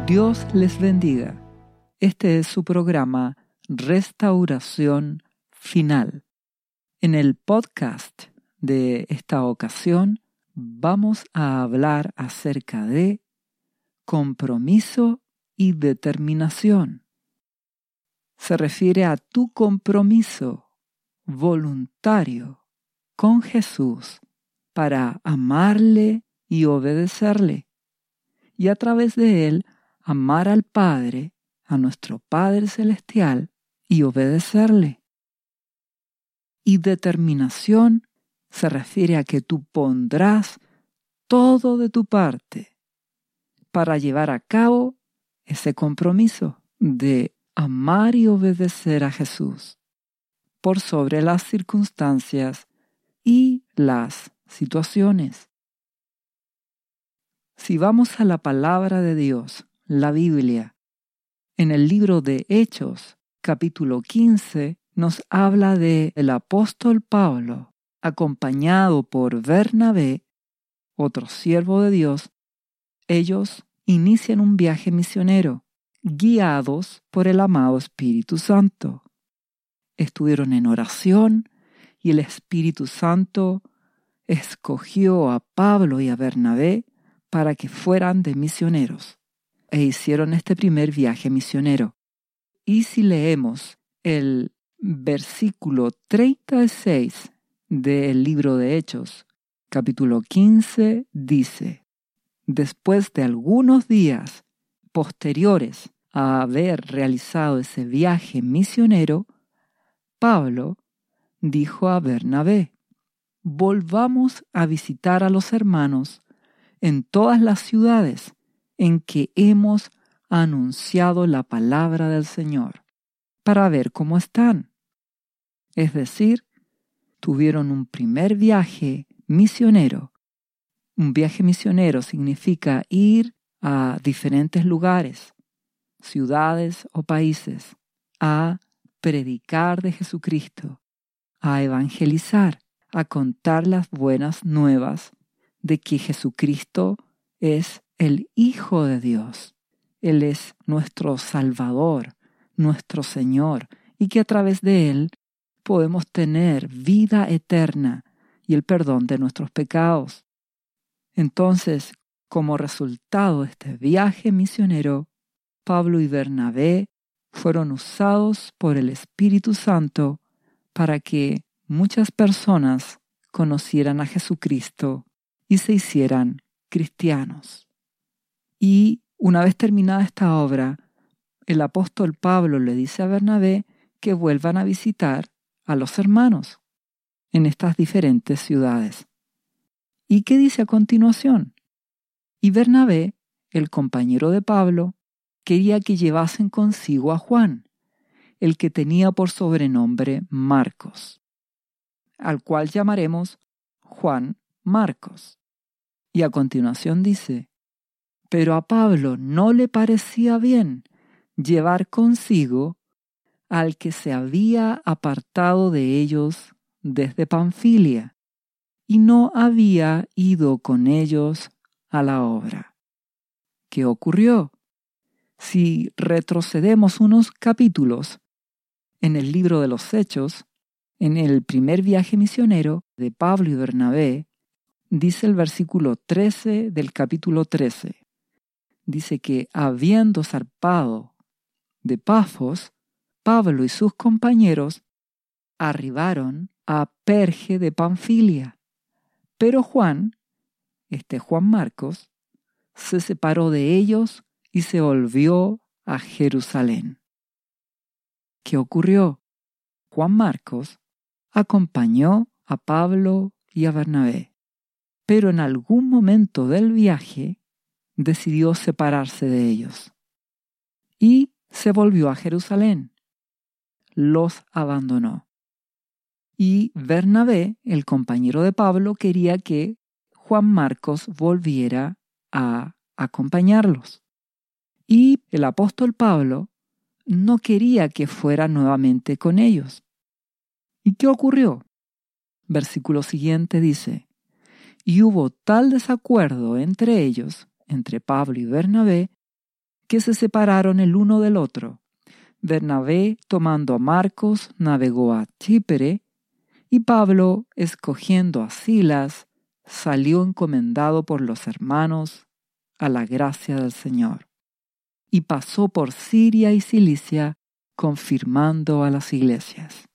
Dios les bendiga. Este es su programa Restauración Final. En el podcast de esta ocasión vamos a hablar acerca de compromiso y determinación. Se refiere a tu compromiso voluntario con Jesús para amarle y obedecerle, y a través de él amar al Padre, a nuestro Padre Celestial, y obedecerle. Y determinación se refiere a que tú pondrás todo de tu parte para llevar a cabo ese compromiso de amar y obedecer a Jesús por sobre las circunstancias y las situaciones. Si vamos a la palabra de Dios, la Biblia, en el libro de Hechos, capítulo 15, nos habla de el apóstol Pablo, acompañado por Bernabé, otro siervo de Dios. Ellos inician un viaje misionero, guiados por el amado Espíritu Santo. Estuvieron en oración y el Espíritu Santo escogió a Pablo y a Bernabé para que fueran de misioneros e hicieron este primer viaje misionero. Y si leemos el versículo 36 del libro de Hechos, capítulo 15, dice: después de algunos días posteriores a haber realizado ese viaje misionero, Pablo dijo a Bernabé: volvamos a visitar a los hermanos en todas las ciudades en que hemos anunciado la palabra del Señor, para ver cómo están. Es decir, tuvieron un primer viaje misionero. Un viaje misionero significa ir a diferentes lugares, ciudades o países, a predicar de Jesucristo, a evangelizar, a contar las buenas nuevas de que Jesucristo es el Hijo de Dios. Él es nuestro Salvador, nuestro Señor, y que a través de Él podemos tener vida eterna y el perdón de nuestros pecados. Entonces, como resultado de este viaje misionero, Pablo y Bernabé fueron usados por el Espíritu Santo para que muchas personas conocieran a Jesucristo y se hicieran cristianos. Y una vez terminada esta obra, el apóstol Pablo le dice a Bernabé que vuelvan a visitar a los hermanos en estas diferentes ciudades. ¿Y qué dice a continuación? Y Bernabé, el compañero de Pablo, quería que llevasen consigo a Juan, el que tenía por sobrenombre Marcos, al cual llamaremos Juan Marcos. Y a continuación dice: pero a Pablo no le parecía bien llevar consigo al que se había apartado de ellos desde Panfilia y no había ido con ellos a la obra. ¿Qué ocurrió? Si retrocedemos unos capítulos en el libro de los Hechos, en el primer viaje misionero de Pablo y Bernabé, dice el versículo 13 del capítulo 13. Dice que habiendo zarpado de Pafos, Pablo y sus compañeros arribaron a Perge de Panfilia. Pero Juan, Juan Marcos, se separó de ellos y se volvió a Jerusalén. ¿Qué ocurrió? Juan Marcos acompañó a Pablo y a Bernabé, pero en algún momento del viaje decidió separarse de ellos y se volvió a Jerusalén. Los abandonó. Y Bernabé, el compañero de Pablo, quería que Juan Marcos volviera a acompañarlos. Y el apóstol Pablo no quería que fuera nuevamente con ellos. ¿Y qué ocurrió? Versículo siguiente dice: y hubo tal desacuerdo entre ellos, entre Pablo y Bernabé, que se separaron el uno del otro. Bernabé, tomando a Marcos, navegó a Chipre, y Pablo, escogiendo a Silas, salió encomendado por los hermanos a la gracia del Señor, y pasó por Siria y Cilicia, confirmando a las iglesias.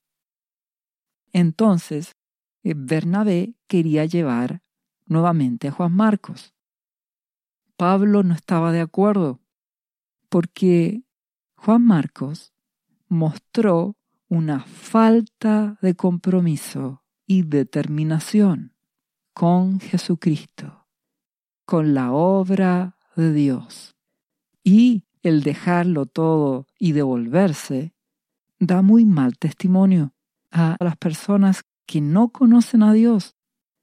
Entonces, Bernabé quería llevar nuevamente a Juan Marcos. Pablo no estaba de acuerdo, porque Juan Marcos mostró una falta de compromiso y determinación con Jesucristo, con la obra de Dios. Y el dejarlo todo y devolverse da muy mal testimonio a las personas que no conocen a Dios.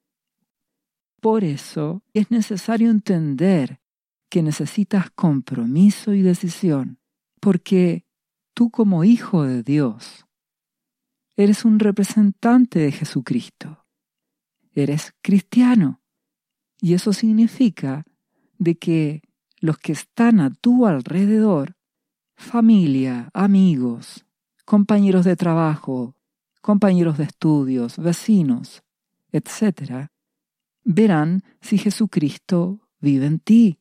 Por eso es necesario entender que necesitas compromiso y decisión, porque tú como hijo de Dios eres un representante de Jesucristo. Eres cristiano, y eso significa de que los que están a tu alrededor, familia, amigos, compañeros de trabajo, compañeros de estudios, vecinos, etc., verán si Jesucristo vive en ti.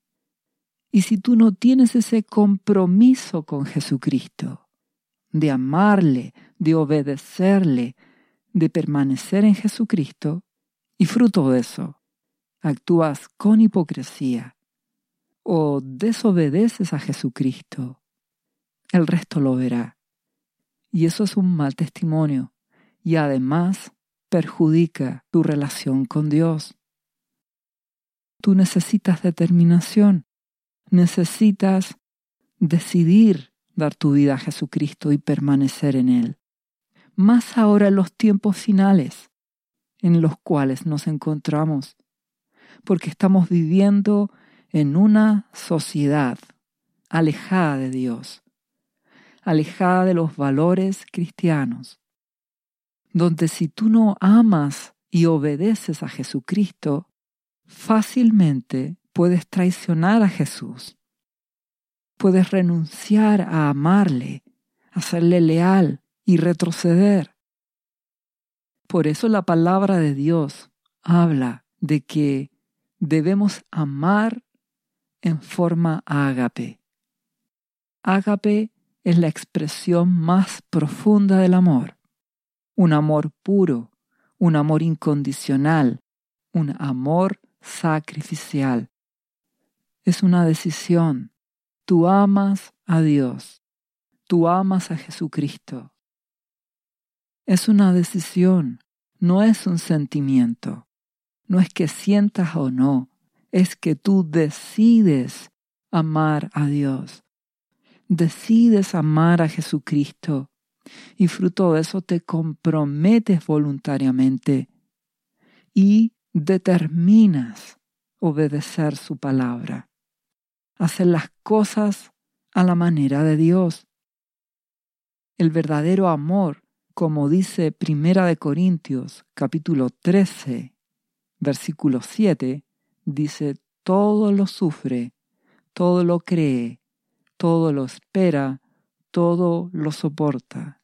Y si tú no tienes ese compromiso con Jesucristo, de amarle, de obedecerle, de permanecer en Jesucristo, y fruto de eso, actúas con hipocresía o desobedeces a Jesucristo, el resto lo verá. Y eso es un mal testimonio, y además perjudica tu relación con Dios. Tú necesitas determinación, necesitas decidir dar tu vida a Jesucristo y permanecer en Él. Más ahora en los tiempos finales en los cuales nos encontramos, porque estamos viviendo en una sociedad alejada de Dios, alejada de los valores cristianos, donde si tú no amas y obedeces a Jesucristo, fácilmente puedes traicionar a Jesús. Puedes renunciar a amarle, a serle leal y retroceder. Por eso la palabra de Dios habla de que debemos amar en forma ágape. Ágape es la expresión más profunda del amor. Un amor puro, un amor incondicional, un amor sacrificial. Es una decisión. Tú amas a Dios. Tú amas a Jesucristo. Es una decisión, no es un sentimiento. No es que sientas o no, es que tú decides amar a Dios. Decides amar a Jesucristo y fruto de eso te comprometes voluntariamente y determinas obedecer su palabra, hacer las cosas a la manera de Dios. El verdadero amor, como dice 1 Corintios capítulo 13, versículo 7, dice: todo lo sufre, todo lo cree, todo lo espera, todo lo soporta.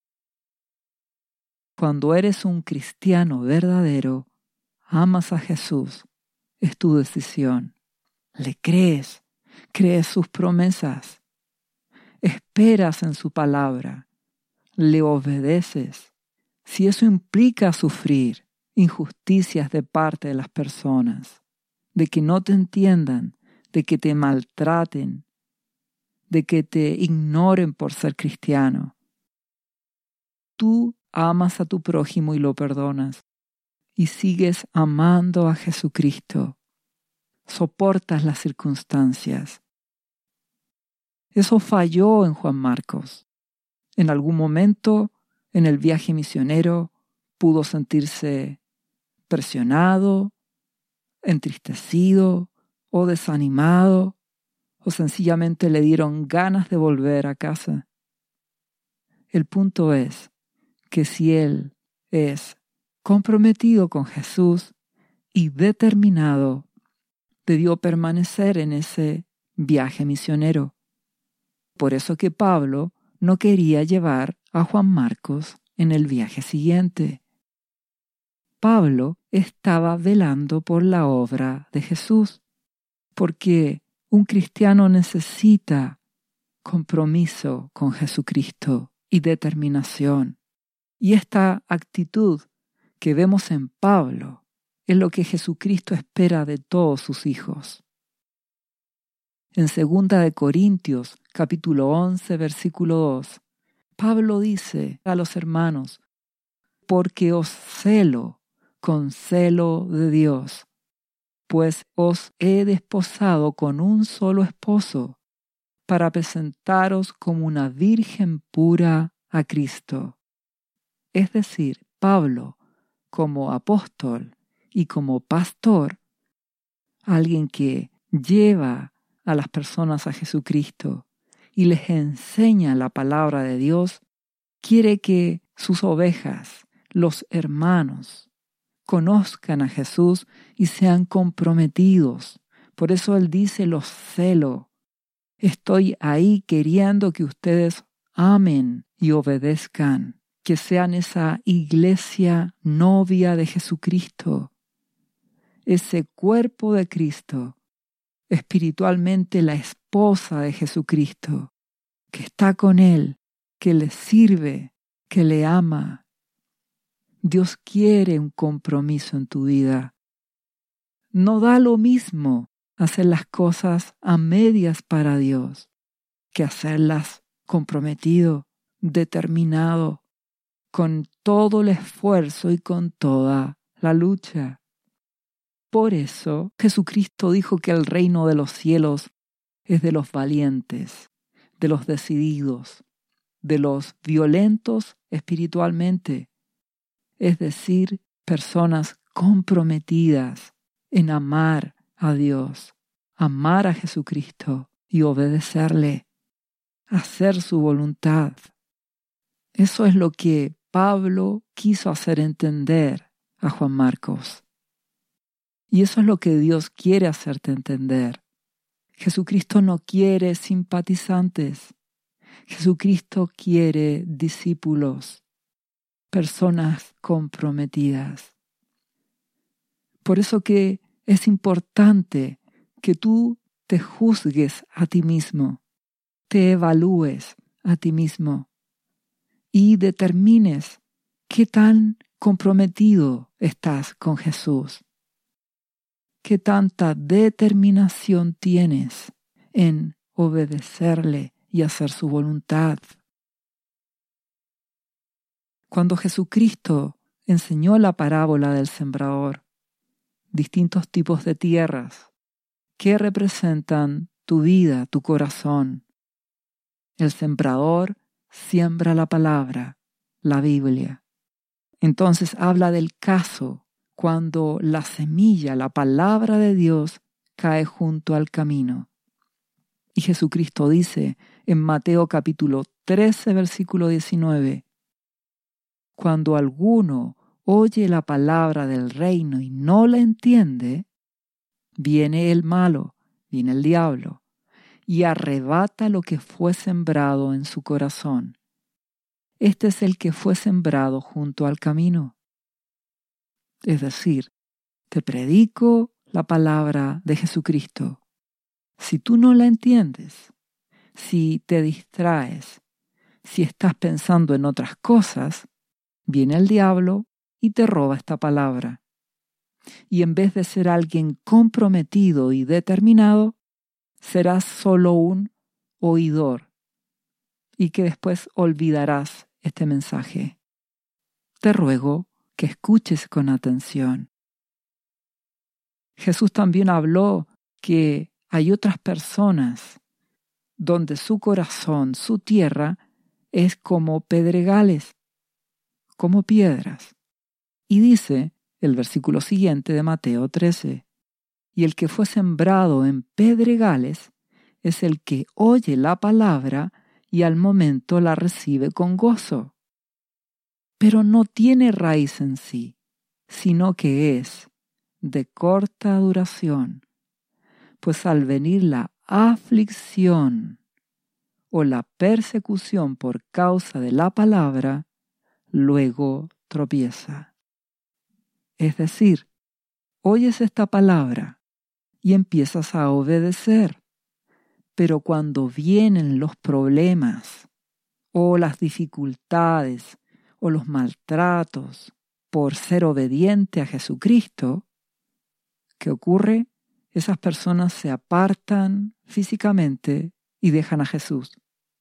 Cuando eres un cristiano verdadero, amas a Jesús, es tu decisión. Le crees, crees sus promesas, esperas en su palabra, le obedeces. Si eso implica sufrir injusticias de parte de las personas, de que no te entiendan, de que te maltraten, de que te ignoren por ser cristiano, tú amas a tu prójimo y lo perdonas, y sigues amando a Jesucristo. Soportas las circunstancias. Eso falló en Juan Marcos. En algún momento, en el viaje misionero, pudo sentirse presionado, entristecido o desanimado, o sencillamente le dieron ganas de volver a casa. El punto es que si él es comprometido con Jesús y determinado, debió permanecer en ese viaje misionero. Por eso que Pablo no quería llevar a Juan Marcos en el viaje siguiente. Pablo estaba velando por la obra de Jesús, porque un cristiano necesita compromiso con Jesucristo y determinación. Y esta actitud que vemos en Pablo es lo que Jesucristo espera de todos sus hijos. En 2 de Corintios, capítulo 11, versículo 2, Pablo dice a los hermanos: porque os celo con celo de Dios, pues os he desposado con un solo esposo, para presentaros como una virgen pura a Cristo. Es decir, Pablo, como apóstol y como pastor, alguien que lleva a las personas a Jesucristo y les enseña la palabra de Dios, quiere que sus ovejas, los hermanos, conozcan a Jesús y sean comprometidos. Por eso él dice: los celo. Estoy ahí queriendo que ustedes amen y obedezcan, que sean esa iglesia novia de Jesucristo, ese cuerpo de Cristo, espiritualmente la esposa de Jesucristo, que está con Él, que le sirve, que le ama. Dios quiere un compromiso en tu vida. No da lo mismo hacer las cosas a medias para Dios que hacerlas comprometido, determinado, con todo el esfuerzo y con toda la lucha. Por eso Jesucristo dijo que el reino de los cielos es de los valientes, de los decididos, de los violentos espiritualmente, es decir, personas comprometidas en amar a Dios, amar a Jesucristo y obedecerle, hacer su voluntad. Eso es lo que Pablo quiso hacer entender a Juan Marcos. Y eso es lo que Dios quiere hacerte entender. Jesucristo no quiere simpatizantes. Jesucristo quiere discípulos, personas comprometidas. Por eso que es importante que tú te juzgues a ti mismo, te evalúes a ti mismo y determines qué tan comprometido estás con Jesús. ¿Qué tanta determinación tienes en obedecerle y hacer su voluntad? Cuando Jesucristo enseñó la parábola del sembrador, distintos tipos de tierras que representan tu vida, tu corazón. El sembrador siembra la palabra, la Biblia. Entonces habla del caso cuando la semilla, la palabra de Dios, cae junto al camino. Y Jesucristo dice en Mateo capítulo 13, versículo 19, cuando alguno oye la palabra del reino y no la entiende, viene el malo, viene el diablo, y arrebata lo que fue sembrado en su corazón. Este es el que fue sembrado junto al camino. Es decir, te predico la palabra de Jesucristo. Si tú no la entiendes, si te distraes, si estás pensando en otras cosas, viene el diablo y te roba esta palabra. Y en vez de ser alguien comprometido y determinado, serás solo un oidor y que después olvidarás este mensaje. Te ruego que escuches con atención. Jesús también habló que hay otras personas donde su corazón, su tierra, es como pedregales, como piedras. Y dice el versículo siguiente de Mateo 13, y el que fue sembrado en pedregales es el que oye la palabra y al momento la recibe con gozo, pero no tiene raíz en sí, sino que es de corta duración, pues al venir la aflicción o la persecución por causa de la palabra, luego tropieza. Es decir, oyes esta palabra y empiezas a obedecer, pero cuando vienen los problemas o las dificultades o los maltratos por ser obediente a Jesucristo, ¿qué ocurre? Esas personas se apartan físicamente y dejan a Jesús.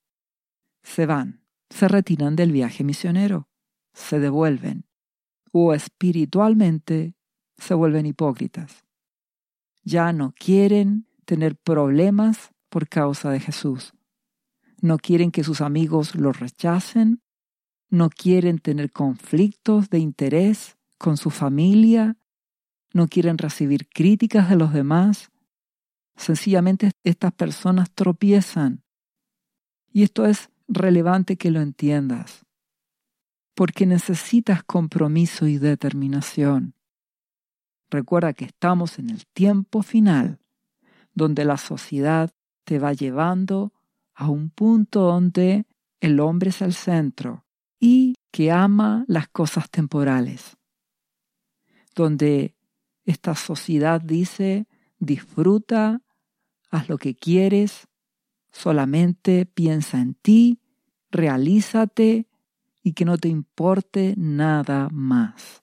Se van, se retiran del viaje misionero, se devuelven o espiritualmente se vuelven hipócritas. Ya no quieren tener problemas por causa de Jesús. No quieren que sus amigos los rechacen. No quieren tener conflictos de interés con su familia. No quieren recibir críticas de los demás. Sencillamente estas personas tropiezan. Y esto es relevante que lo entiendas, porque necesitas compromiso y determinación. Recuerda que estamos en el tiempo final, donde la sociedad te va llevando a un punto donde el hombre es el centro y que ama las cosas temporales, donde esta sociedad dice: disfruta, haz lo que quieres, solamente piensa en ti, realízate y que no te importe nada más.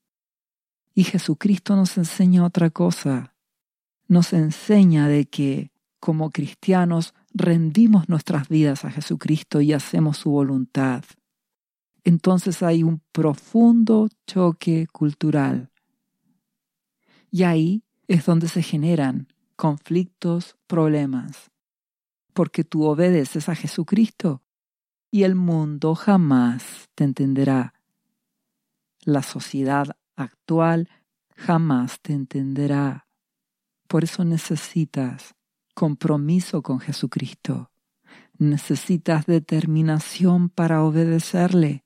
Y Jesucristo nos enseña otra cosa. Nos enseña de que como cristianos rendimos nuestras vidas a Jesucristo y hacemos su voluntad. Entonces hay un profundo choque cultural. Y ahí es donde se generan conflictos, problemas. Porque tú obedeces a Jesucristo y el mundo jamás te entenderá. La sociedad actual jamás te entenderá. Por eso necesitas compromiso con Jesucristo. Necesitas determinación para obedecerle.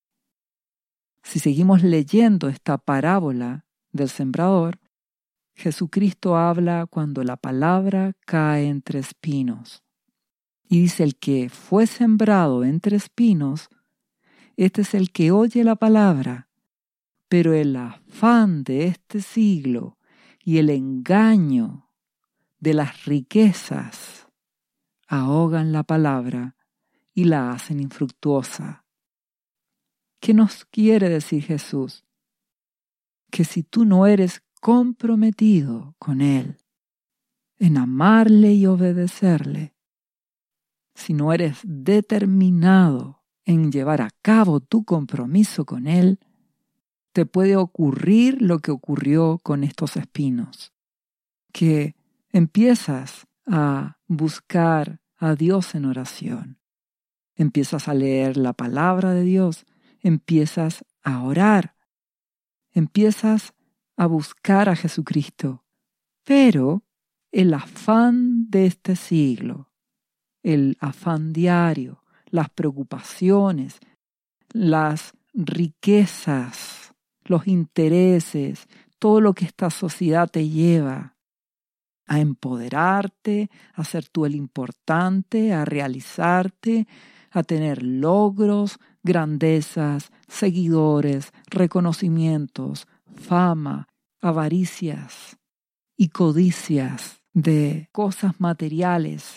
Si seguimos leyendo esta parábola del sembrador, Jesucristo habla cuando la palabra cae entre espinos. Y dice: el que fue sembrado entre espinos, este es el que oye la palabra, pero el afán de este siglo y el engaño de las riquezas ahogan la palabra y la hacen infructuosa. ¿Qué nos quiere decir Jesús? Que si tú no eres comprometido con Él, en amarle y obedecerle, si no eres determinado en llevar a cabo tu compromiso con Él, te puede ocurrir lo que ocurrió con estos espinos, que empiezas a buscar a Dios en oración, empiezas a leer la palabra de Dios, empiezas a orar, empiezas a buscar a Jesucristo, pero el afán de este siglo, el afán diario, las preocupaciones, las riquezas, los intereses, todo lo que esta sociedad te lleva a empoderarte, a ser tú el importante, a realizarte, a tener logros, grandezas, seguidores, reconocimientos, fama, avaricias y codicias de cosas materiales.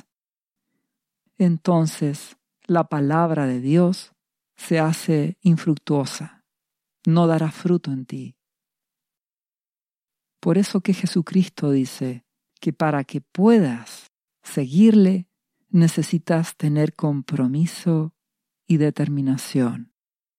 Entonces, la palabra de Dios se hace infructuosa, no dará fruto en ti. Por eso que Jesucristo dice que para que puedas seguirle, necesitas tener compromiso y determinación.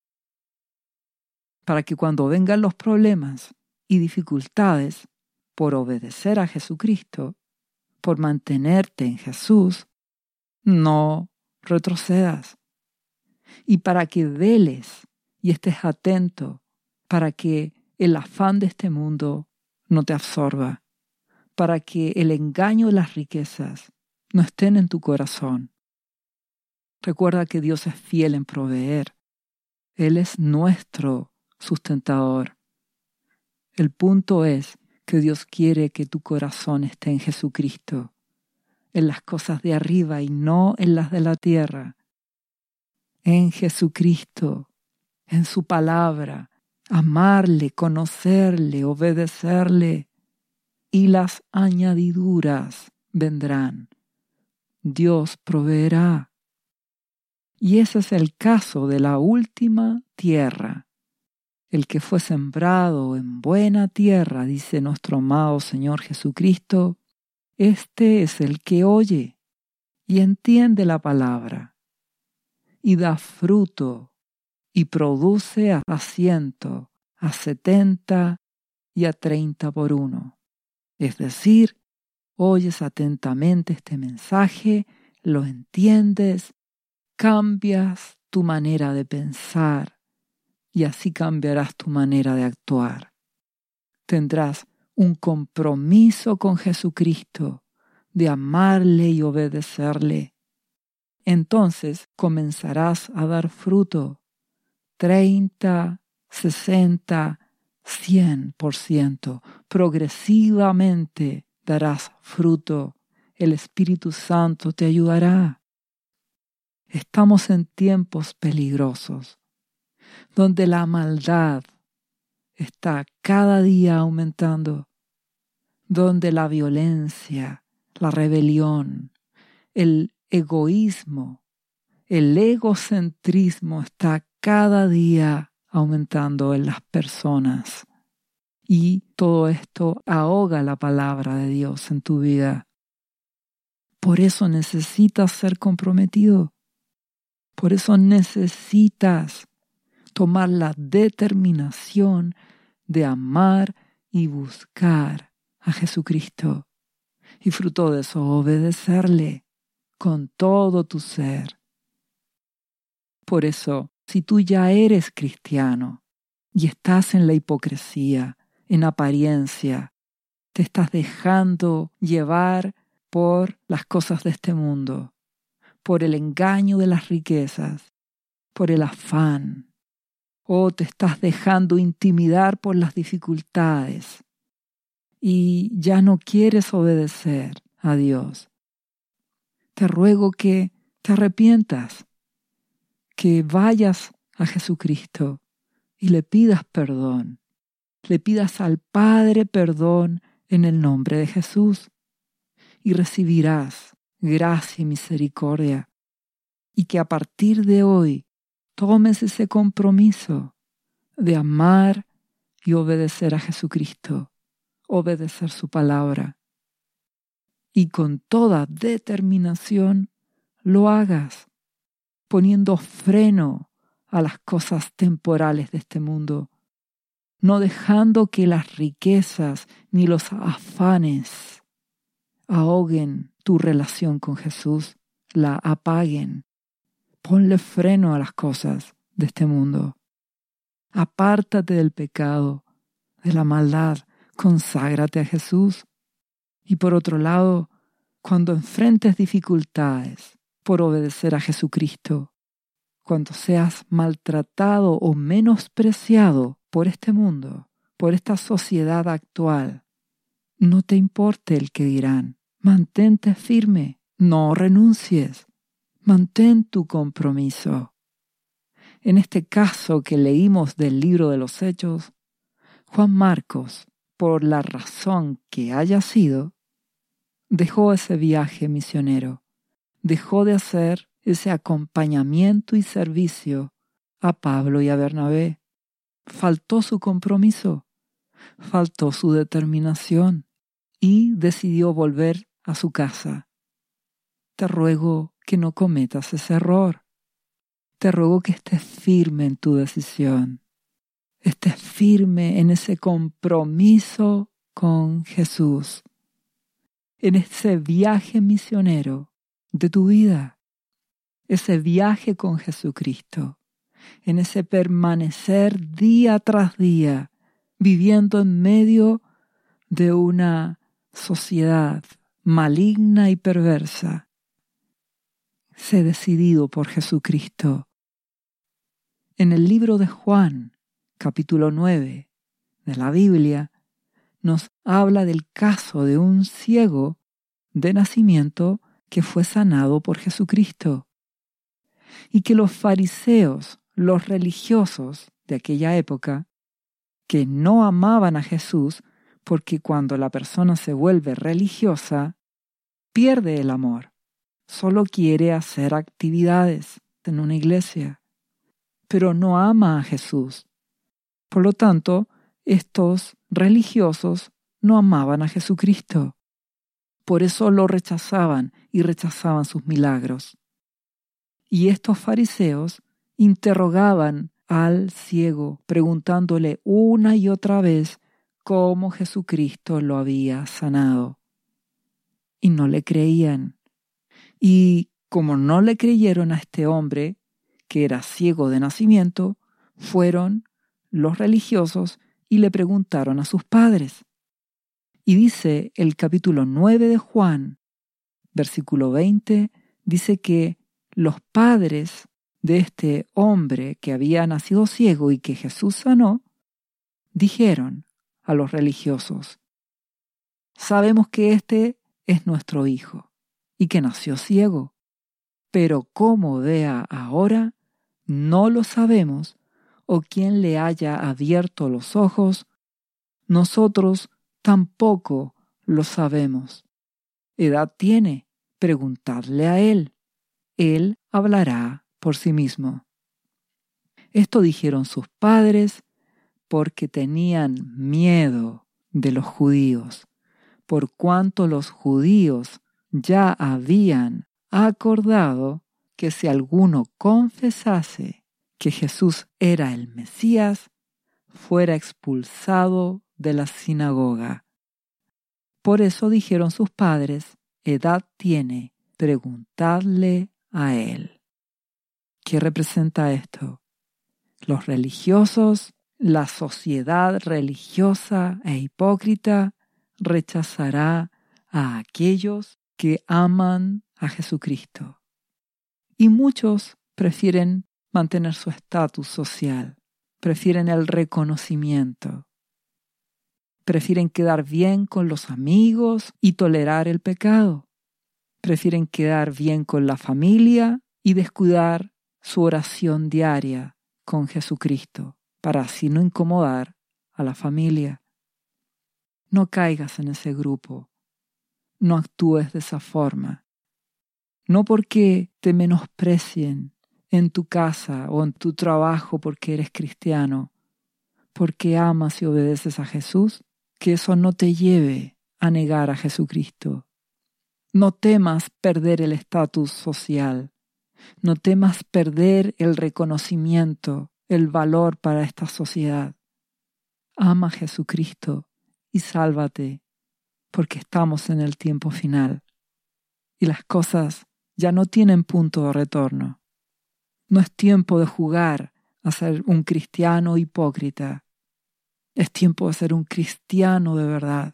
Para que cuando vengan los problemas y dificultades, por obedecer a Jesucristo, por mantenerte en Jesús, no retrocedas. Y para que veles y estés atento, para que el afán de este mundo no te absorba, para que el engaño de las riquezas no estén en tu corazón. Recuerda que Dios es fiel en proveer. Él es nuestro sustentador. El punto es que Dios quiere que tu corazón esté en Jesucristo en las cosas de arriba y no en las de la tierra. En Jesucristo, en su palabra, amarle, conocerle, obedecerle, y las añadiduras vendrán. Dios proveerá. Y ese es el caso de la última tierra. El que fue sembrado en buena tierra, dice nuestro amado Señor Jesucristo, este es el que oye y entiende la palabra, y da fruto, y produce a 100, a 70 y a 30 por uno. Es decir, oyes atentamente este mensaje, lo entiendes, cambias tu manera de pensar y así cambiarás tu manera de actuar. Tendrás un compromiso con Jesucristo de amarle y obedecerle. Entonces comenzarás a dar fruto, 30, 60, 100%. Progresivamente darás fruto. El Espíritu Santo te ayudará. Estamos en tiempos peligrosos, donde la maldad está cada día aumentando, donde la violencia, la rebelión, el egoísmo, el egocentrismo está cada día aumentando en las personas. Y todo esto ahoga la palabra de Dios en tu vida. Por eso necesitas ser comprometido. Por eso necesitas tomar la determinación de amar y buscar a Jesucristo. Y fruto de eso, obedecerle con todo tu ser. Por eso, si tú ya eres cristiano y estás en la hipocresía, en apariencia, te estás dejando llevar por las cosas de este mundo, por el engaño de las riquezas, por el afán, o te estás dejando intimidar por las dificultades y ya no quieres obedecer a Dios, te ruego que te arrepientas, que vayas a Jesucristo y le pidas perdón, le pidas al Padre perdón en el nombre de Jesús y recibirás gracia y misericordia, y que a partir de hoy tomes ese compromiso de amar y obedecer a Jesucristo, obedecer su palabra, y con toda determinación lo hagas, poniendo freno a las cosas temporales de este mundo, no dejando que las riquezas ni los afanes ahoguen tu relación con Jesús, la apaguen. Ponle freno a las cosas de este mundo. Apártate del pecado, de la maldad, conságrate a Jesús. Y por otro lado, cuando enfrentes dificultades por obedecer a Jesucristo, cuando seas maltratado o menospreciado por este mundo, por esta sociedad actual, no te importe el que dirán. Mantente firme, no renuncies, mantén tu compromiso. En este caso que leímos del libro de los Hechos, Juan Marcos, por la razón que haya sido, dejó ese viaje misionero, dejó de hacer ese acompañamiento y servicio a Pablo y a Bernabé. Faltó su compromiso, faltó su determinación y decidió volver a su casa. Te ruego que no cometas ese error. Te ruego que estés firme en tu decisión. Estés firme en ese compromiso con Jesús, en ese viaje misionero de tu vida, ese viaje con Jesucristo, en ese permanecer día tras día, viviendo en medio de una sociedad maligna y perversa. Sé decidido por Jesucristo. En el libro de Juan, capítulo 9 de la Biblia, nos habla del caso de un ciego de nacimiento que fue sanado por Jesucristo. Y que los fariseos, los religiosos de aquella época, que no amaban a Jesús, porque cuando la persona se vuelve religiosa, pierde el amor. Solo quiere hacer actividades en una iglesia, pero no ama a Jesús. Por lo tanto, estos religiosos no amaban a Jesucristo. Por eso lo rechazaban y rechazaban sus milagros. Y estos fariseos interrogaban al ciego, preguntándole una y otra vez cómo Jesucristo lo había sanado. Y no le creían. Y como no le creyeron a este hombre, que era ciego de nacimiento, fueron los religiosos y le preguntaron a sus padres. Y dice el capítulo 9 de Juan, versículo 20, dice que los padres de este hombre que había nacido ciego y que Jesús sanó, dijeron a los religiosos: sabemos que este es nuestro hijo y que nació ciego, pero cómo vea ahora, no lo sabemos, o quién le haya abierto los ojos, nosotros tampoco lo sabemos. ¿Edad tiene? Preguntadle a él. Él hablará por sí mismo. Esto dijeron sus padres porque tenían miedo de los judíos, por cuanto los judíos ya habían acordado que si alguno confesase que Jesús era el Mesías, fuera expulsado de la sinagoga. Por eso dijeron sus padres: edad tiene, preguntadle a él. ¿Qué representa esto? Los religiosos, la sociedad religiosa e hipócrita rechazará a aquellos que aman a Jesucristo. Y muchos prefieren mantener su estatus social, prefieren el reconocimiento, prefieren quedar bien con los amigos y tolerar el pecado, prefieren quedar bien con la familia y descuidar su oración diaria con Jesucristo, para así no incomodar a la familia. No caigas en ese grupo, no actúes de esa forma. No porque te menosprecien en tu casa o en tu trabajo porque eres cristiano, porque amas y obedeces a Jesús, que eso no te lleve a negar a Jesucristo. No temas perder el estatus social, no temas perder el reconocimiento, el valor para esta sociedad. Ama a Jesucristo y sálvate, porque estamos en el tiempo final y las cosas ya no tienen punto de retorno. No es tiempo de jugar a ser un cristiano hipócrita. Es tiempo de ser un cristiano de verdad.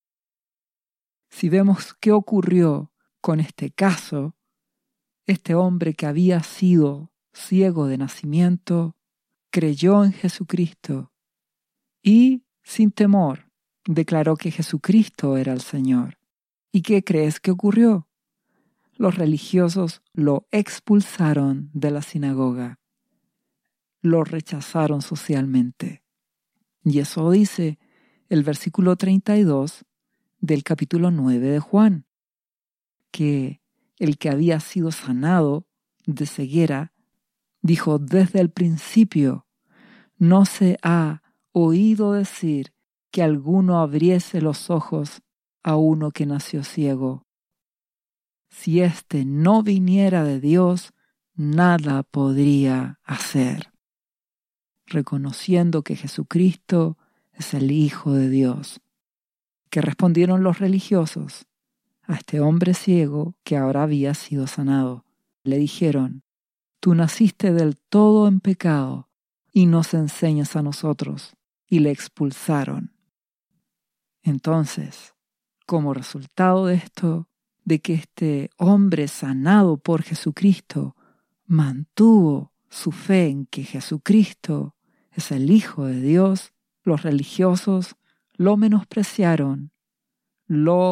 Si vemos qué ocurrió con este caso, este hombre que había sido ciego de nacimiento, creyó en Jesucristo y, sin temor, declaró que Jesucristo era el Señor. ¿Y qué crees que ocurrió? Los religiosos lo expulsaron de la sinagoga. Lo rechazaron socialmente. Y eso dice el versículo 32 del capítulo 9 de Juan, que el que había sido sanado de ceguera dijo: desde el principio no se ha oído decir que alguno abriese los ojos a uno que nació ciego. Si éste no viniera de Dios, nada podría hacer. Reconociendo que Jesucristo es el Hijo de Dios. ¿Qué respondieron los religiosos a este hombre ciego que ahora había sido sanado? Le dijeron: tú naciste del todo en pecado y nos enseñas a nosotros. Y le expulsaron. Entonces, como resultado de esto, de que este hombre sanado por Jesucristo mantuvo su fe en que Jesucristo es el Hijo de Dios, los religiosos lo menospreciaron, lo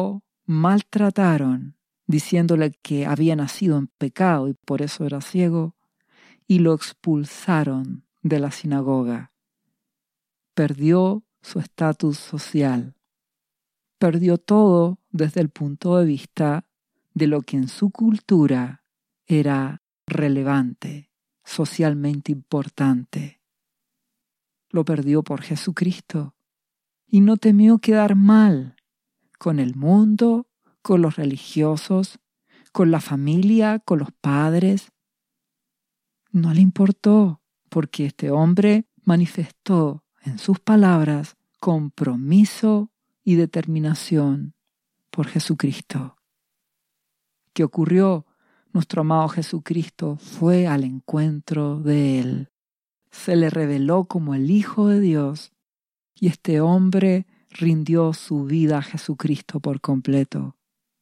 maltrataron, diciéndole que había nacido en pecado y por eso era ciego, y lo expulsaron de la sinagoga. Perdió su estatus social. Perdió todo desde el punto de vista de lo que en su cultura era relevante, socialmente importante. Lo perdió por Jesucristo y no temió quedar mal con el mundo, con los religiosos, con la familia, con los padres. No le importó, porque este hombre manifestó en sus palabras compromiso y determinación por Jesucristo. ¿Qué ocurrió? Nuestro amado Jesucristo fue al encuentro de él. Se le reveló como el Hijo de Dios y este hombre rindió su vida a Jesucristo por completo.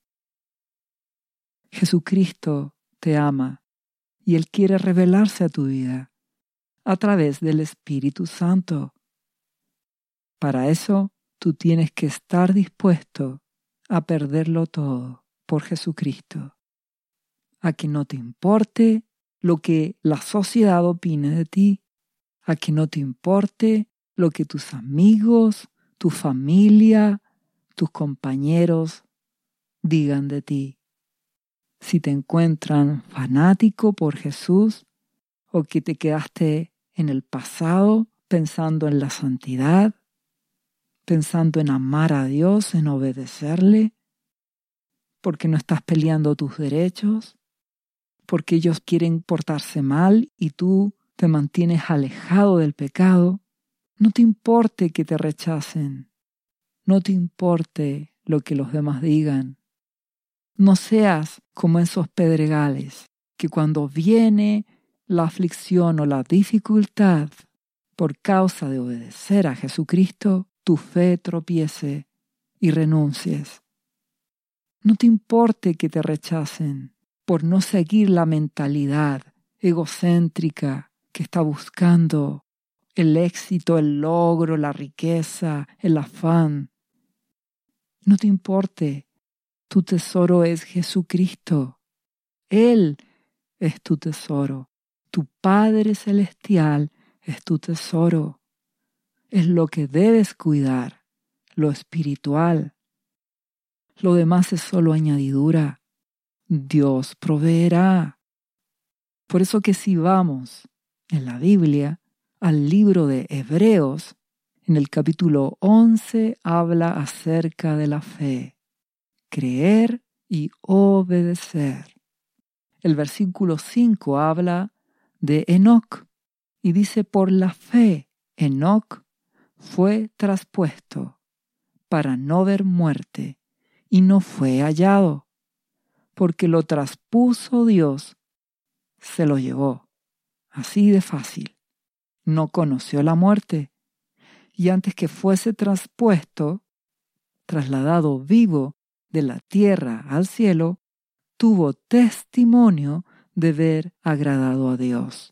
Jesucristo te ama y Él quiere revelarse a tu vida a través del Espíritu Santo. Para eso, tú tienes que estar dispuesto a perderlo todo por Jesucristo. A que no te importe lo que la sociedad opine de ti. A que no te importe lo que tus amigos, tu familia, tus compañeros digan de ti. Si te encuentran fanático por Jesús o que te quedaste en el pasado pensando en la santidad, pensando en amar a Dios, en obedecerle, porque no estás peleando tus derechos, porque ellos quieren portarse mal y tú te mantienes alejado del pecado, no te importe que te rechacen, no te importe lo que los demás digan. No seas como esos pedregales que cuando viene la aflicción o la dificultad por causa de obedecer a Jesucristo, tu fe tropiece y renuncies. No te importe que te rechacen por no seguir la mentalidad egocéntrica que está buscando el éxito, el logro, la riqueza, el afán. No te importe, tu tesoro es Jesucristo. Él es tu tesoro. Tu Padre Celestial es tu tesoro. Es lo que debes cuidar, lo espiritual. Lo demás es solo añadidura. Dios proveerá. Por eso que si vamos en la Biblia al libro de Hebreos, en el capítulo 11 habla acerca de la fe, creer y obedecer. El versículo 5 habla de Enoc y dice: por la fe Enoc fue traspuesto para no ver muerte y no fue hallado, porque lo traspuso Dios, se lo llevó. Así de fácil. No conoció la muerte y antes que fuese traspuesto, trasladado vivo de la tierra al cielo, tuvo testimonio de ver agradado a Dios.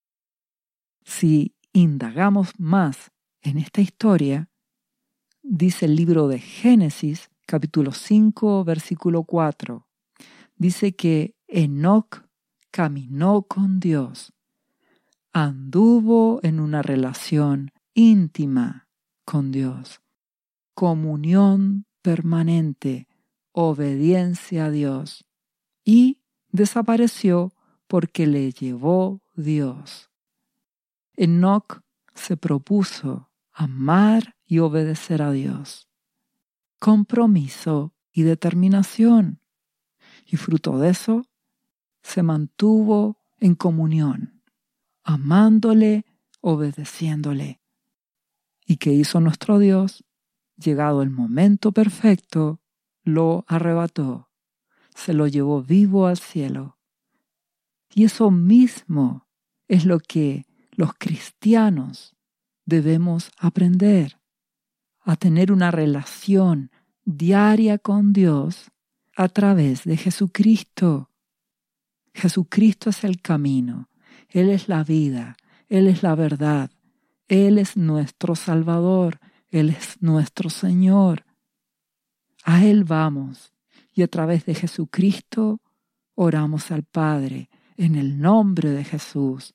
Si indagamos más en esta historia, dice el libro de Génesis, capítulo 5, versículo 4, dice que Enoc caminó con Dios, anduvo en una relación íntima con Dios, comunión permanente, obediencia a Dios, y desapareció porque le llevó Dios. Enoc se propuso amar y obedecer a Dios. Compromiso y determinación. Y fruto de eso, se mantuvo en comunión, amándole, obedeciéndole. ¿Y qué hizo nuestro Dios? Llegado el momento perfecto, lo arrebató, se lo llevó vivo al cielo. Y eso mismo es lo que los cristianos debemos aprender, a tener una relación diaria con Dios a través de Jesucristo. Jesucristo es el camino, Él es la vida, Él es la verdad, Él es nuestro Salvador, Él es nuestro Señor. A Él vamos Y a través de Jesucristo oramos al Padre en el nombre de Jesús.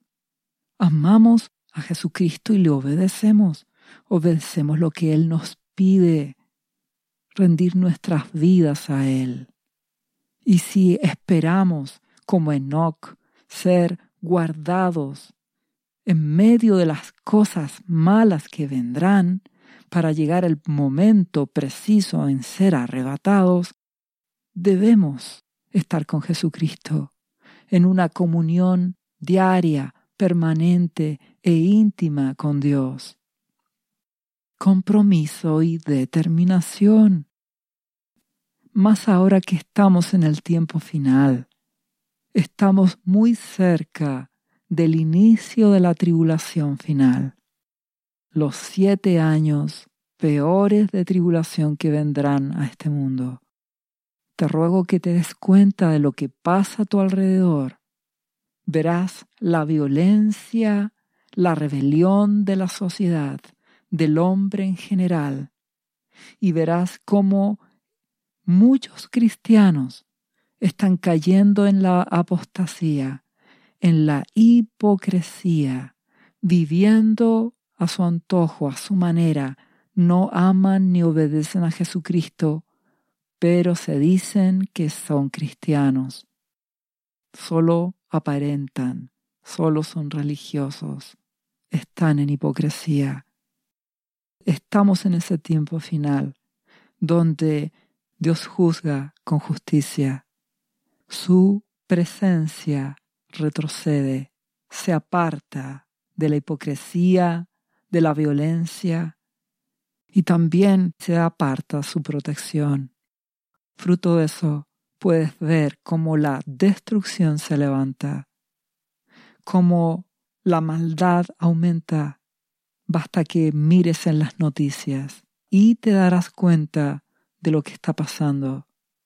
Amamos a Jesucristo y le obedecemos. Obedecemos lo que Él nos pide, rendir nuestras vidas a Él. Y si esperamos, como Enoc, ser guardados en medio de las cosas malas que vendrán, para llegar al momento preciso en ser arrebatados, debemos estar con Jesucristo en una comunión diaria, permanente e íntima con Dios. Compromiso y determinación. Más ahora que estamos en el tiempo final, estamos muy cerca del inicio de la tribulación final. Los 7 años peores de tribulación que vendrán a este mundo. Te ruego que te des cuenta de lo que pasa a tu alrededor. Verás la violencia, la rebelión de la sociedad, del hombre en general, y verás cómo muchos cristianos están cayendo en la apostasía, en la hipocresía, viviendo a su antojo, a su manera, no aman ni obedecen a Jesucristo, pero se dicen que son cristianos. Solo aparentan, solo son religiosos, están en hipocresía. Estamos en ese tiempo final, donde Dios juzga con justicia. Su presencia retrocede, se aparta de la hipocresía, de la violencia, y también se aparta su protección. Fruto de eso, puedes ver cómo la destrucción se levanta, cómo la maldad aumenta. Basta que mires en las noticias y te darás cuenta de lo que está pasando.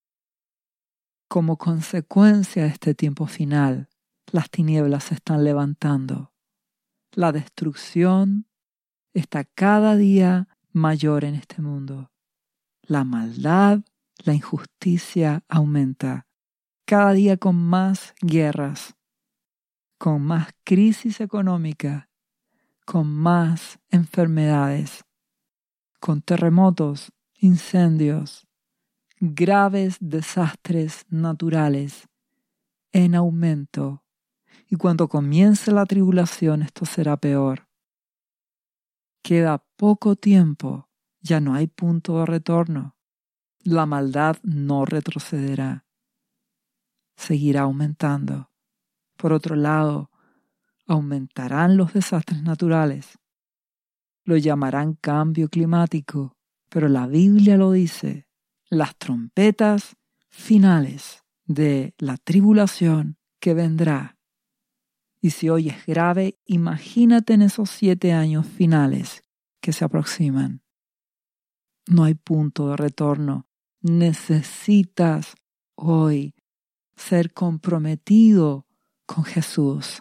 Como consecuencia de este tiempo final, las tinieblas se están levantando. La destrucción está cada día mayor en este mundo. La maldad, la injusticia aumenta. Cada día con más guerras, con más crisis económica, con más enfermedades, con terremotos, incendios, graves desastres naturales en aumento. Y cuando comience la tribulación esto será peor. Queda poco tiempo, ya no hay punto de retorno. La maldad no retrocederá, seguirá aumentando. Por otro lado, aumentarán los desastres naturales. Lo llamarán cambio climático, pero la Biblia lo dice. Las trompetas finales de la tribulación que vendrá. Y si hoy es grave, imagínate en esos 7 años finales que se aproximan. No hay punto de retorno. Necesitas hoy ser comprometido con Jesús,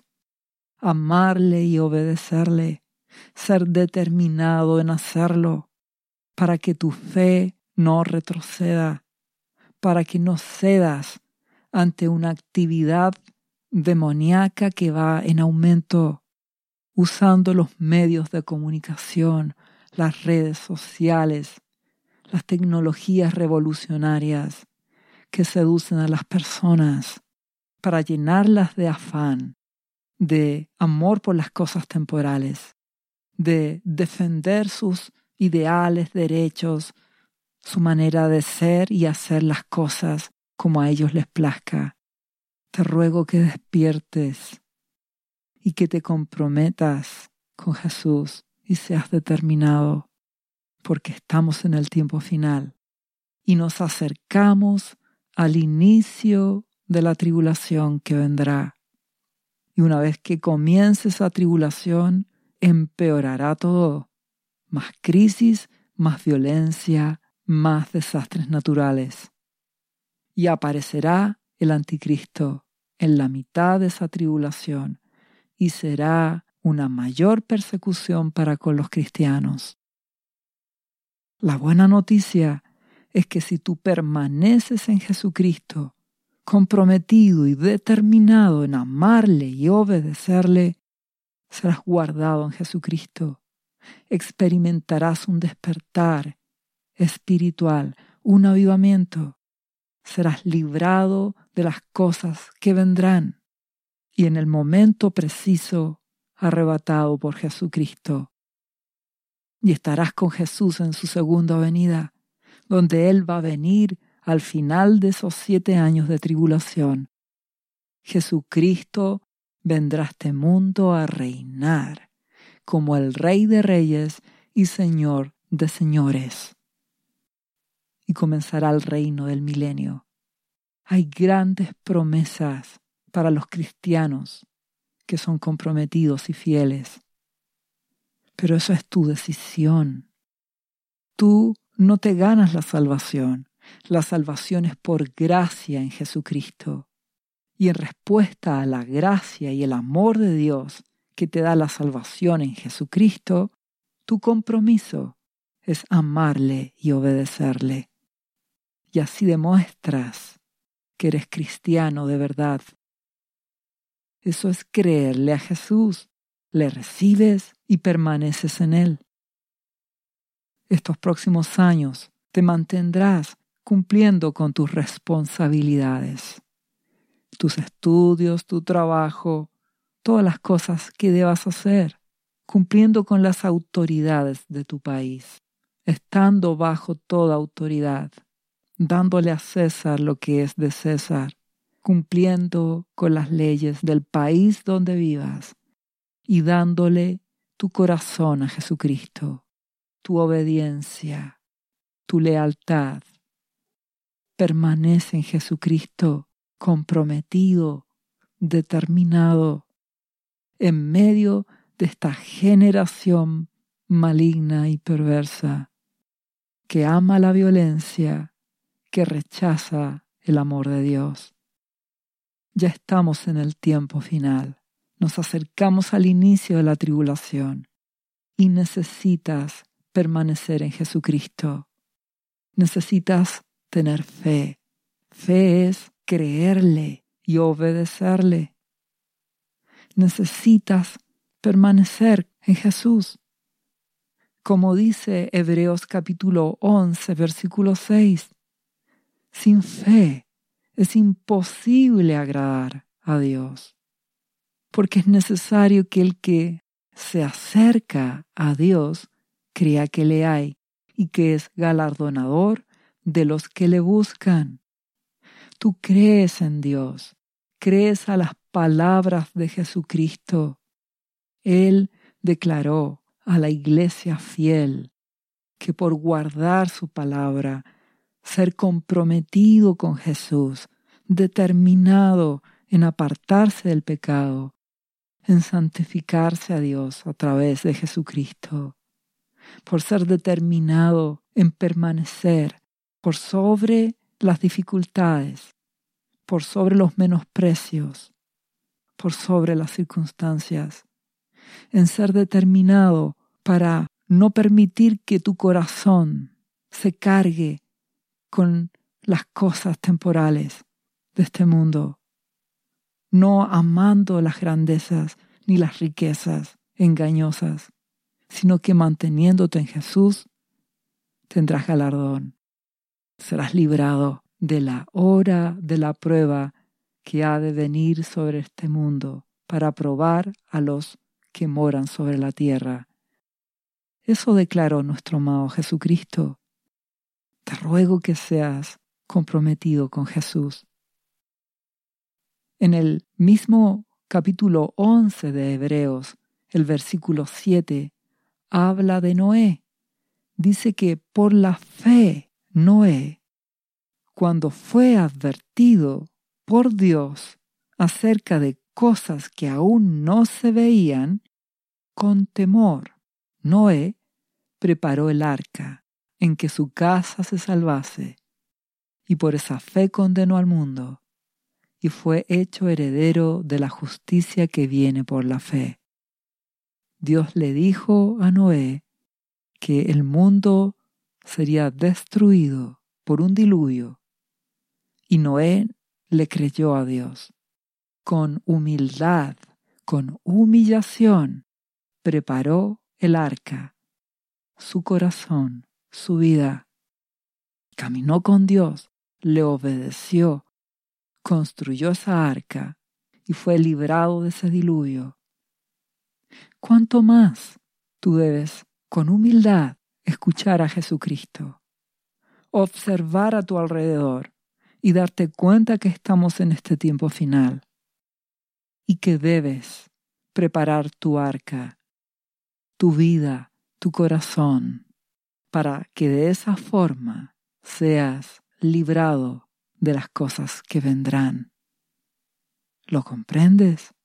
amarle y obedecerle, ser determinado en hacerlo, para que tu fe no retroceda, para que no cedas ante una actividad demoníaca que va en aumento, usando los medios de comunicación, las redes sociales, las tecnologías revolucionarias que seducen a las personas para llenarlas de afán, de amor por las cosas temporales, de defender sus ideales, derechos, su manera de ser y hacer las cosas como a ellos les plazca. Te ruego que despiertes y que te comprometas con Jesús y seas determinado, porque estamos en el tiempo final y nos acercamos al inicio de la tribulación que vendrá. Y una vez que comience esa tribulación, empeorará todo. Más crisis, más violencia, más desastres naturales. Y aparecerá el anticristo en la mitad de esa tribulación y será una mayor persecución para con los cristianos. La buena noticia es que si tú permaneces en Jesucristo, comprometido y determinado en amarle y obedecerle, serás guardado en Jesucristo. Experimentarás un despertar espiritual, un avivamiento. Serás librado de las cosas que vendrán y en el momento preciso arrebatado por Jesucristo. Y estarás con Jesús en su segunda venida, donde Él va a venir al final de esos 7 años de tribulación. Jesucristo vendrá a este mundo a reinar como el Rey de Reyes y Señor de Señores. Y comenzará el reino del milenio. Hay grandes promesas para los cristianos que son comprometidos y fieles. Pero eso es tu decisión. Tú no te ganas la salvación. La salvación es por gracia en Jesucristo. Y en respuesta a la gracia y el amor de Dios que te da la salvación en Jesucristo, tu compromiso es amarle y obedecerle. Y así demuestras que eres cristiano de verdad. Eso es creerle a Jesús. Le recibes y permaneces en Él. Estos próximos años te mantendrás cumpliendo con tus responsabilidades, tus estudios, tu trabajo, todas las cosas que debas hacer, cumpliendo con las autoridades de tu país, estando bajo toda autoridad, dándole a César lo que es de César, cumpliendo con las leyes del país donde vivas y dándole tu corazón a Jesucristo, tu obediencia, tu lealtad. Permanece en Jesucristo comprometido, determinado, en medio de esta generación maligna y perversa que ama la violencia, que rechaza el amor de Dios. Ya estamos en el tiempo final. Nos acercamos al inicio de la tribulación y necesitas permanecer en Jesucristo. Necesitas tener fe. Fe es creerle y obedecerle. Necesitas permanecer en Jesús. Como dice Hebreos capítulo 11, versículo 6, sin fe es imposible agradar a Dios, porque es necesario que el que se acerca a Dios crea que le hay y que es galardonador de los que le buscan. Tú crees en Dios, crees a las palabras de Jesucristo. Él declaró a la iglesia fiel que por guardar su palabra, ser comprometido con Jesús, determinado en apartarse del pecado, en santificarse a Dios a través de Jesucristo, por ser determinado en permanecer por sobre las dificultades, por sobre los menosprecios, por sobre las circunstancias, en ser determinado para no permitir que tu corazón se cargue con las cosas temporales de este mundo, no amando las grandezas ni las riquezas engañosas, sino que manteniéndote en Jesús, tendrás galardón. Serás librado de la hora de la prueba que ha de venir sobre este mundo para probar a los que moran sobre la tierra. Eso declaró nuestro amado Jesucristo. Te ruego que seas comprometido con Jesús. En el mismo capítulo 11 de Hebreos, el versículo 7, habla de Noé. Dice que por la fe Noé, cuando fue advertido por Dios acerca de cosas que aún no se veían, con temor, Noé preparó el arca en que su casa se salvase, y por esa fe condenó al mundo, y fue hecho heredero de la justicia que viene por la fe. Dios le dijo a Noé que el mundo sería destruido por un diluvio. Y Noé le creyó a Dios. Con humildad, con humillación, preparó el arca, su corazón, su vida. Caminó con Dios, le obedeció, construyó esa arca y fue librado de ese diluvio. ¿Cuánto más tú debes, con humildad, escuchar a Jesucristo, observar a tu alrededor y darte cuenta que estamos en este tiempo final y que debes preparar tu arca, tu vida, tu corazón, para que de esa forma seas librado de las cosas que vendrán? ¿Lo comprendes?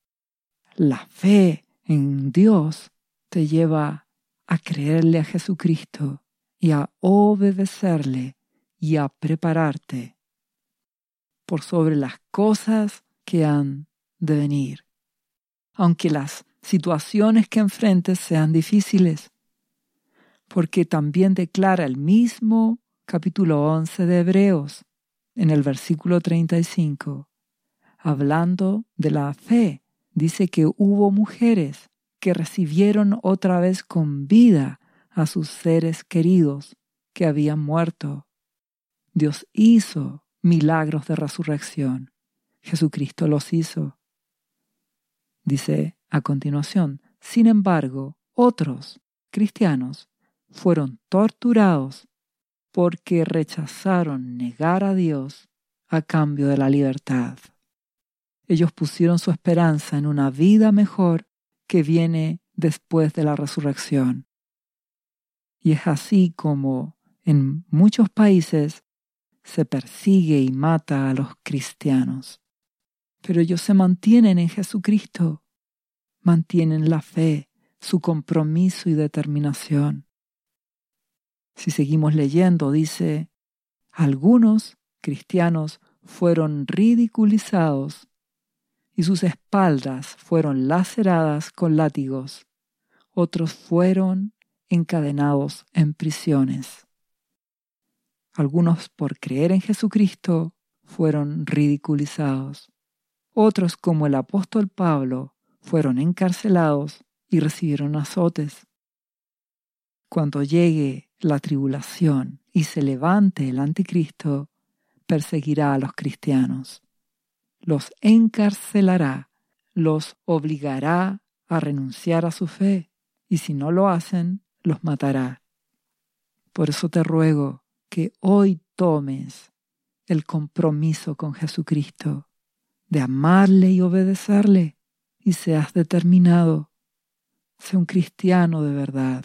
La fe en Dios te lleva a creerle a Jesucristo y a obedecerle y a prepararte por sobre las cosas que han de venir, aunque las situaciones que enfrentes sean difíciles, porque también declara el mismo capítulo 11 de Hebreos, en el versículo 35, hablando de la fe, dice que hubo mujeres que recibieron otra vez con vida a sus seres queridos que habían muerto. Dios hizo milagros de resurrección. Jesucristo los hizo. Dice a continuación, sin embargo, otros cristianos fueron torturados porque rechazaron negar a Dios a cambio de la libertad. Ellos pusieron su esperanza en una vida mejor que viene después de la resurrección. Y es así como en muchos países se persigue y mata a los cristianos. Pero ellos se mantienen en Jesucristo, mantienen la fe, su compromiso y determinación. Si seguimos leyendo, dice, algunos cristianos fueron ridiculizados y sus espaldas fueron laceradas con látigos. Otros fueron encadenados en prisiones. Algunos por creer en Jesucristo fueron ridiculizados. Otros, como el apóstol Pablo, fueron encarcelados y recibieron azotes. Cuando llegue la tribulación y se levante el anticristo, perseguirá a los cristianos. Los encarcelará, los obligará a renunciar a su fe, y si no lo hacen, los matará. Por eso te ruego que hoy tomes el compromiso con Jesucristo de amarle y obedecerle, y seas determinado. Sé un cristiano de verdad.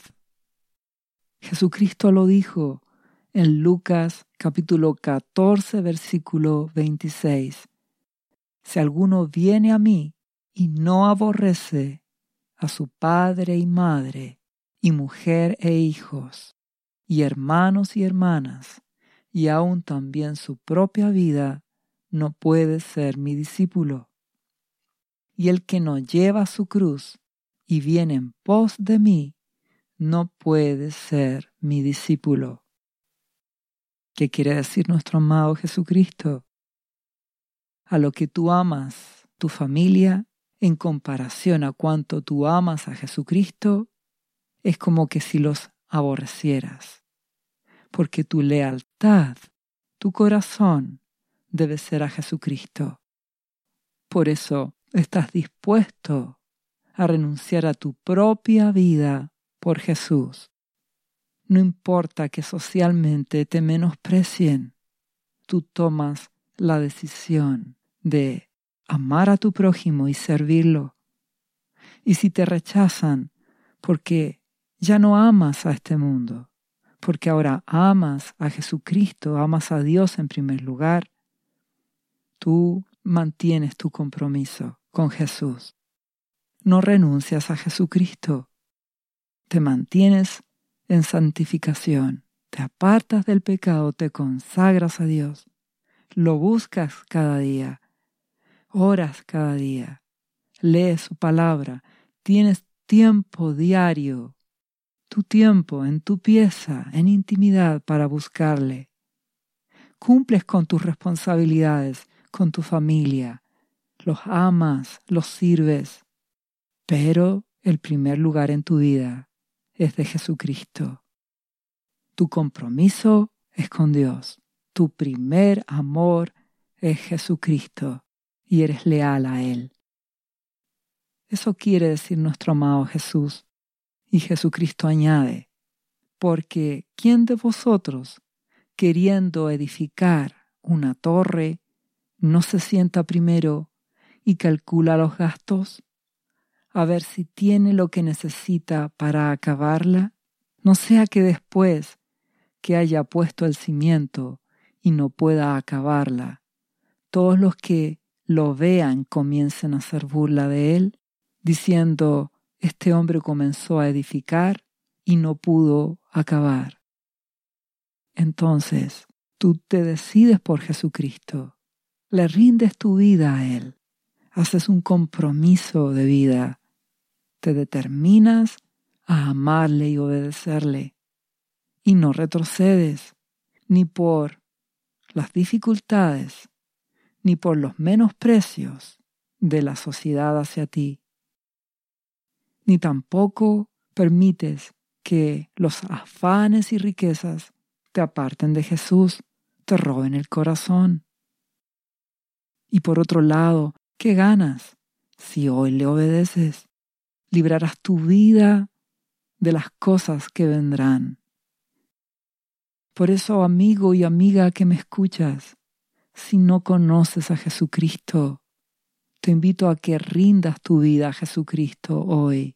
Jesucristo lo dijo en Lucas capítulo 14, versículo 26. Si alguno viene a mí y no aborrece a su padre y madre, y mujer e hijos, y hermanos y hermanas, y aun también su propia vida, no puede ser mi discípulo. Y el que no lleva su cruz y viene en pos de mí, no puede ser mi discípulo. ¿Qué quiere decir nuestro amado Jesucristo? A lo que tú amas tu familia en comparación a cuánto tú amas a Jesucristo, es como que si los aborrecieras. Porque tu lealtad, tu corazón, debe ser a Jesucristo. Por eso estás dispuesto a renunciar a tu propia vida por Jesús. No importa que socialmente te menosprecien, tú tomas la decisión de amar a tu prójimo y servirlo. Y si te rechazan porque ya no amas a este mundo, porque ahora amas a Jesucristo, amas a Dios en primer lugar, tú mantienes tu compromiso con Jesús. No renuncias a Jesucristo. Te mantienes en santificación. Te apartas del pecado, te consagras a Dios. Lo buscas cada día. Oras cada día. Lees su palabra. Tienes tiempo diario. Tu tiempo en tu pieza, en intimidad para buscarle. cumples con tus responsabilidades, con tu familia, los amas, los sirves, pero el primer lugar en tu vida es de Jesucristo. Tu compromiso es con Dios. Tu primer amor es Jesucristo y eres leal a Él. Eso quiere decir nuestro amado Jesús. Y Jesucristo añade, porque ¿quién de vosotros, queriendo edificar una torre, no se sienta primero y calcula los gastos, a ver si tiene lo que necesita para acabarla? No sea que después que haya puesto el cimiento y no pueda acabarla, todos los que lo vean comiencen a hacer burla de él, diciendo, este hombre comenzó a edificar y no pudo acabar. Entonces, tú te decides por Jesucristo, le rindes tu vida a Él, haces un compromiso de vida, te determinas a amarle y obedecerle, y no retrocedes, ni por las dificultades, ni por los menosprecios de la sociedad hacia ti, ni tampoco permites que los afanes y riquezas te aparten de Jesús, te roben el corazón. Y por otro lado, ¿qué ganas si hoy le obedeces? Librarás tu vida de las cosas que vendrán. Por eso, amigo y amiga que me escuchas, si no conoces a Jesucristo, te invito a que rindas tu vida a Jesucristo hoy.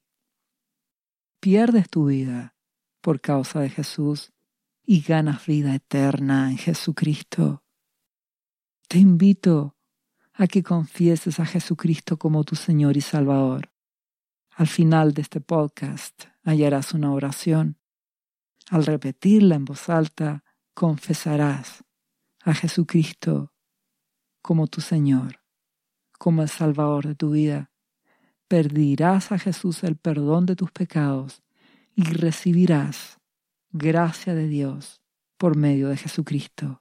Pierdes tu vida por causa de Jesús y ganas vida eterna en Jesucristo. Te invito a que confieses a Jesucristo como tu Señor y Salvador. Al final de este podcast hallarás una oración. Al repetirla en voz alta, confesarás a Jesucristo como tu Señor, como el Salvador de tu vida. Pedirás a Jesús el perdón de tus pecados y recibirás gracia de Dios por medio de Jesucristo.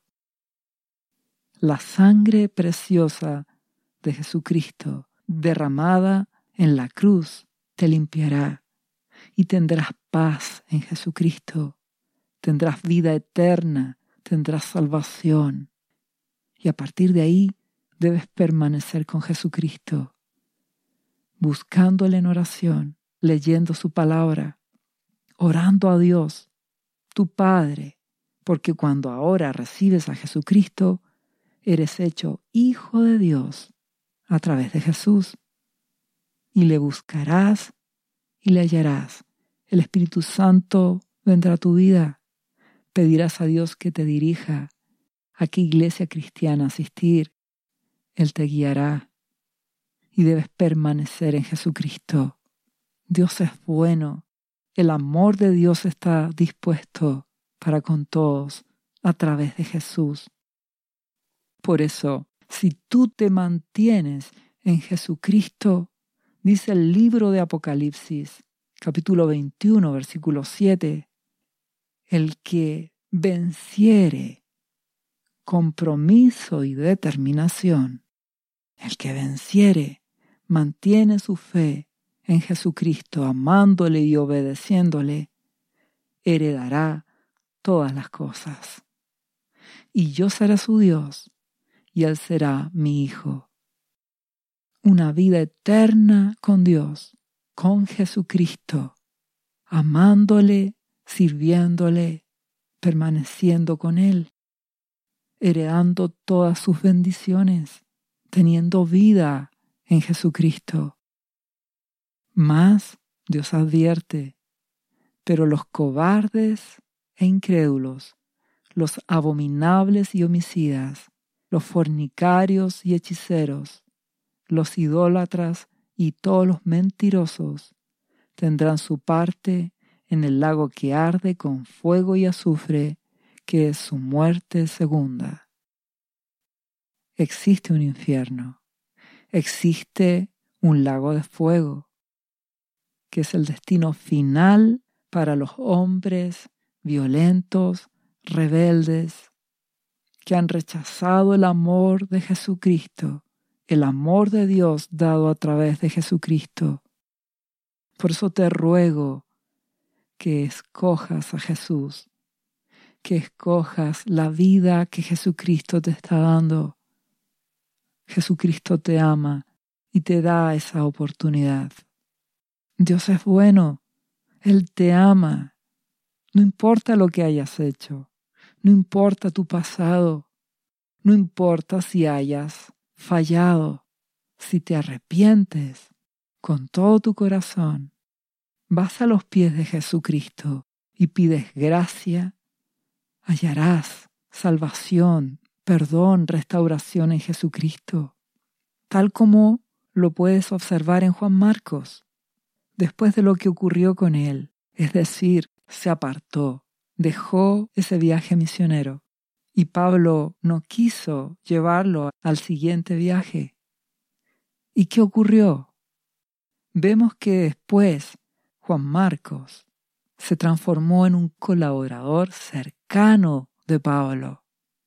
La sangre preciosa de Jesucristo derramada en la cruz te limpiará y tendrás paz en Jesucristo, tendrás vida eterna, tendrás salvación. Y a partir de ahí debes permanecer con Jesucristo, buscándole en oración, leyendo su palabra, orando a Dios, tu Padre, porque cuando ahora recibes a Jesucristo, eres hecho hijo de Dios a través de Jesús. Y le buscarás y le hallarás. El Espíritu Santo vendrá a tu vida. Pedirás a Dios que te dirija a qué iglesia cristiana asistir. Él te guiará y debes permanecer en Jesucristo. Dios es bueno. El amor de Dios está dispuesto para con todos a través de Jesús. Por eso, si tú te mantienes en Jesucristo, dice el libro de Apocalipsis, capítulo 21, versículo 7, el que venciere, compromiso y determinación, el que venciere, mantiene su fe en Jesucristo, amándole y obedeciéndole, heredará todas las cosas. Y yo seré su Dios, y él será mi hijo. Una vida eterna con Dios, con Jesucristo, amándole, sirviéndole, permaneciendo con Él, heredando todas sus bendiciones, teniendo vida en Jesucristo. Mas Dios advierte, pero los cobardes e incrédulos, los abominables y homicidas, los fornicarios y hechiceros, los idólatras y todos los mentirosos tendrán su parte en el lago que arde con fuego y azufre, que es su muerte segunda. Existe un infierno, existe un lago de fuego, que es el destino final para los hombres violentos, rebeldes, que han rechazado el amor de Jesucristo, el amor de Dios dado a través de Jesucristo. Por eso te ruego que escojas a Jesús, que escojas la vida que Jesucristo te está dando. Jesucristo te ama y te da esa oportunidad. Dios es bueno, Él te ama. No importa lo que hayas hecho, no importa tu pasado, no importa si hayas fallado, si te arrepientes con todo tu corazón, vas a los pies de Jesucristo y pides gracia, hallarás salvación, perdón, restauración en Jesucristo, tal como lo puedes observar en Juan Marcos. Después de lo que ocurrió con él, es decir, se apartó, dejó ese viaje misionero, y Pablo no quiso llevarlo al siguiente viaje. ¿Y qué ocurrió? Vemos que después Juan Marcos se transformó en un colaborador cercano de Pablo.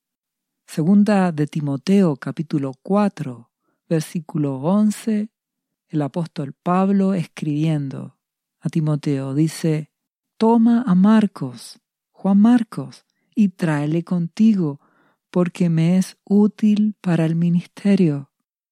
Segunda de Timoteo, capítulo 4, versículo 11, el apóstol Pablo escribiendo a Timoteo dice: toma a Marcos, Juan Marcos, y tráele contigo, porque me es útil para el ministerio.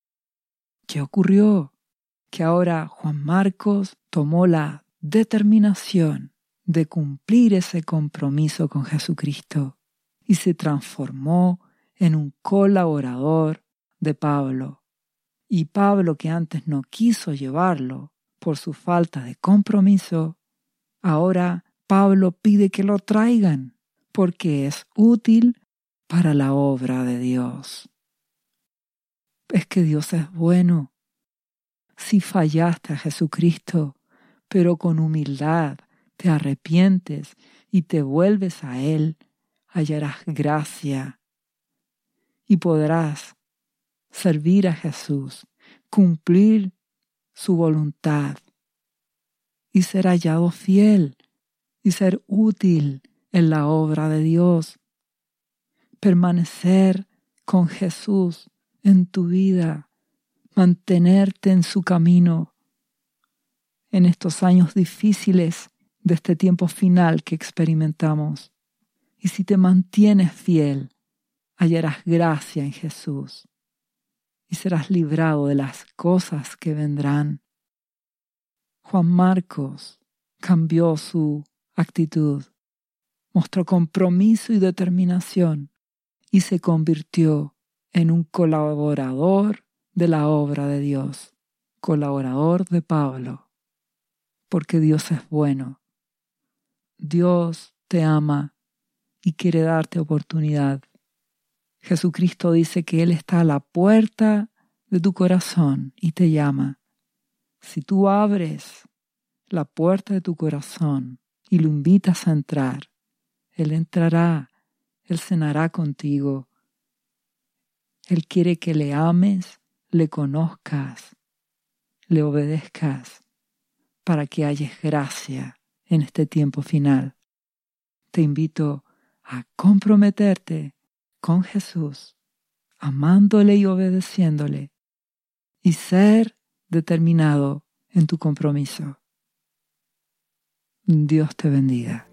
¿Qué ocurrió? Que ahora Juan Marcos tomó la determinación de cumplir ese compromiso con Jesucristo y se transformó en un colaborador de Pablo. Y Pablo, que antes no quiso llevarlo por su falta de compromiso, ahora Pablo pide que lo traigan porque es útil para la obra de Dios. Es que Dios es bueno. Si fallaste a Jesucristo, pero con humildad te arrepientes y te vuelves a Él, hallarás gracia y podrás servir a Jesús, cumplir su voluntad y ser hallado fiel y ser útil en la obra de Dios. Permanecer con Jesús en tu vida, mantenerte en su camino en estos años difíciles de este tiempo final que experimentamos. Y si te mantienes fiel, hallarás gracia en Jesús y serás librado de las cosas que vendrán. Juan Marcos cambió su actitud, mostró compromiso y determinación y se convirtió en un colaborador de la obra de Dios, colaborador de Pablo, porque Dios es bueno. Dios te ama y quiere darte oportunidad. Jesucristo dice que Él está a la puerta de tu corazón y te llama. Si tú abres la puerta de tu corazón y lo invitas a entrar, Él entrará, Él cenará contigo. Él quiere que le ames, le conozcas, le obedezcas, para que halles gracia en este tiempo final. Te invito a comprometerte con Jesús, amándole y obedeciéndole, y ser determinado en tu compromiso. Dios te bendiga.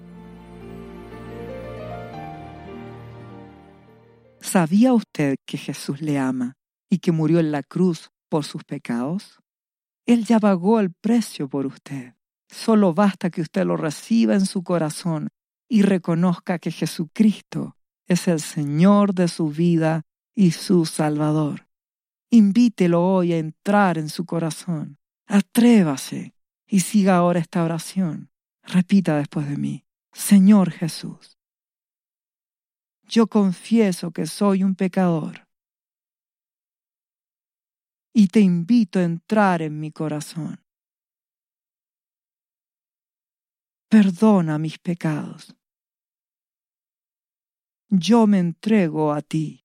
¿Sabía usted que Jesús le ama y que murió en la cruz por sus pecados? Él ya pagó el precio por usted. Solo basta que usted lo reciba en su corazón y reconozca que Jesucristo es el Señor de su vida y su Salvador. Invítelo hoy a entrar en su corazón. Atrévase y siga ahora esta oración. Repita después de mí: Señor Jesús, yo confieso que soy un pecador y te invito a entrar en mi corazón. Perdona mis pecados. Yo me entrego a ti.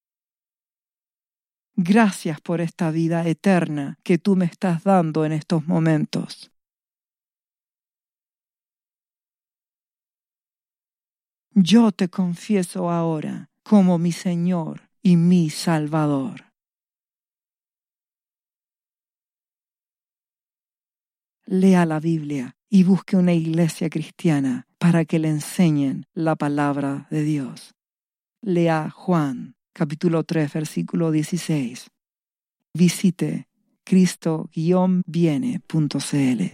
Gracias por esta vida eterna que tú me estás dando en estos momentos. Yo te confieso ahora como mi Señor y mi Salvador. Lea la Biblia y busque una iglesia cristiana para que le enseñen la palabra de Dios. Lea Juan, capítulo 3, versículo 16. Visite cristo-viene.cl.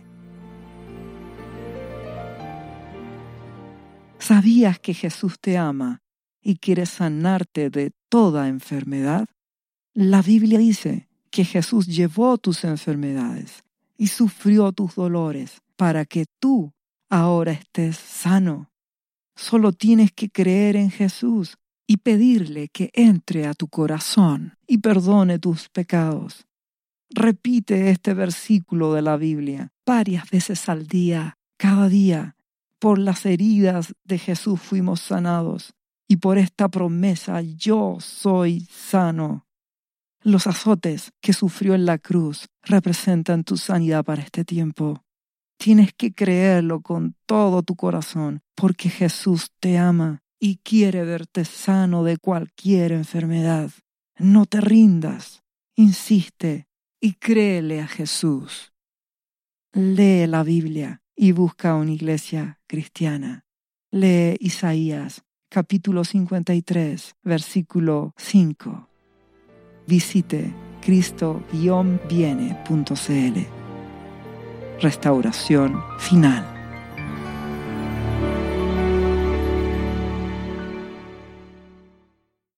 ¿Sabías que Jesús te ama y quiere sanarte de toda enfermedad? La Biblia dice que Jesús llevó tus enfermedades y sufrió tus dolores para que tú ahora estés sano. Solo tienes que creer en Jesús y pedirle que entre a tu corazón y perdone tus pecados. Repite este versículo de la Biblia varias veces al día, cada día. Por las heridas de Jesús fuimos sanados y por esta promesa yo soy sano. Los azotes que sufrió en la cruz representan tu sanidad para este tiempo. Tienes que creerlo con todo tu corazón porque Jesús te ama y quiere verte sano de cualquier enfermedad. No te rindas, insiste y créele a Jesús. Lee la Biblia y busca una iglesia cristiana. Lee Isaías, capítulo 53, versículo 5. Visite cristo-viene.cl. Restauración final.